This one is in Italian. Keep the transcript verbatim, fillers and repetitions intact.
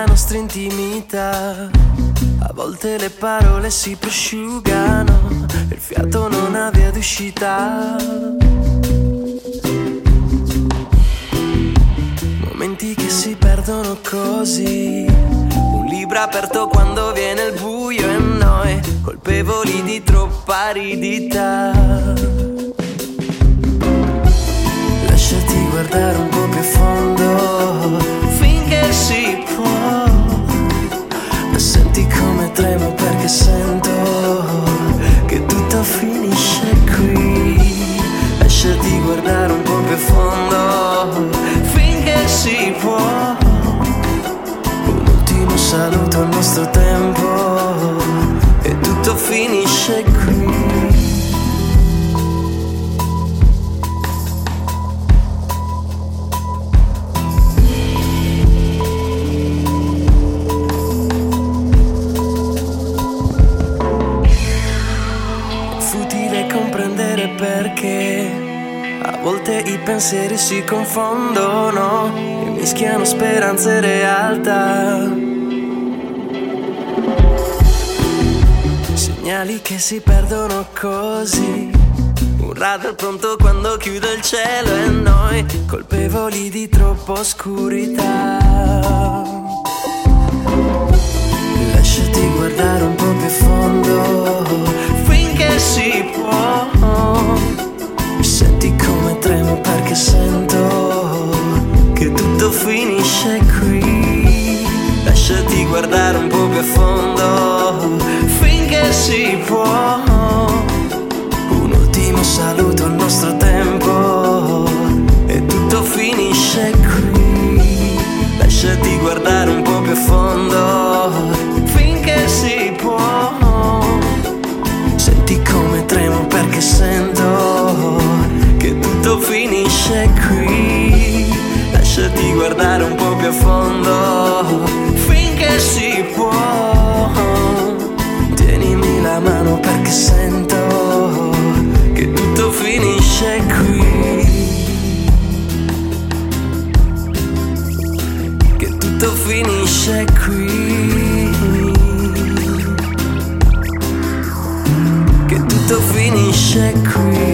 la nostra intimità. A volte le parole si prosciugano e il fiato non ha via d'uscita. Momenti che si perdono così. Un libro aperto quando viene il buio e noi colpevoli di troppa aridità. Lasciati guardare un po' più a fondo finché si può. E senti come tremo perché sento che tutto finisce qui. Lasciati guardare un po' più a fondo finché si può. Un ultimo saluto al nostro tempo e tutto finisce qui. Perché a volte i pensieri si confondono e mischiano speranza e realtà. Segnali che si perdono così. Un radar pronto quando chiude il cielo e noi colpevoli di troppa oscurità. Lasciati guardare un po' più a fondo finché si può. Senti come tremo perché sento che tutto finisce qui. Lasciati guardare un po' più a fondo finché si può. Un ultimo saluto al nostro tempo e tutto finisce qui. Lasciati guardare un po' più a fondo finché si può. Senti come tremo perché sento che tutto finisce qui. Lasciati guardare un po' più a fondo finché si può. Tienimi la mano perché sento che tutto finisce qui. Che tutto finisce qui. Che tutto finisce qui.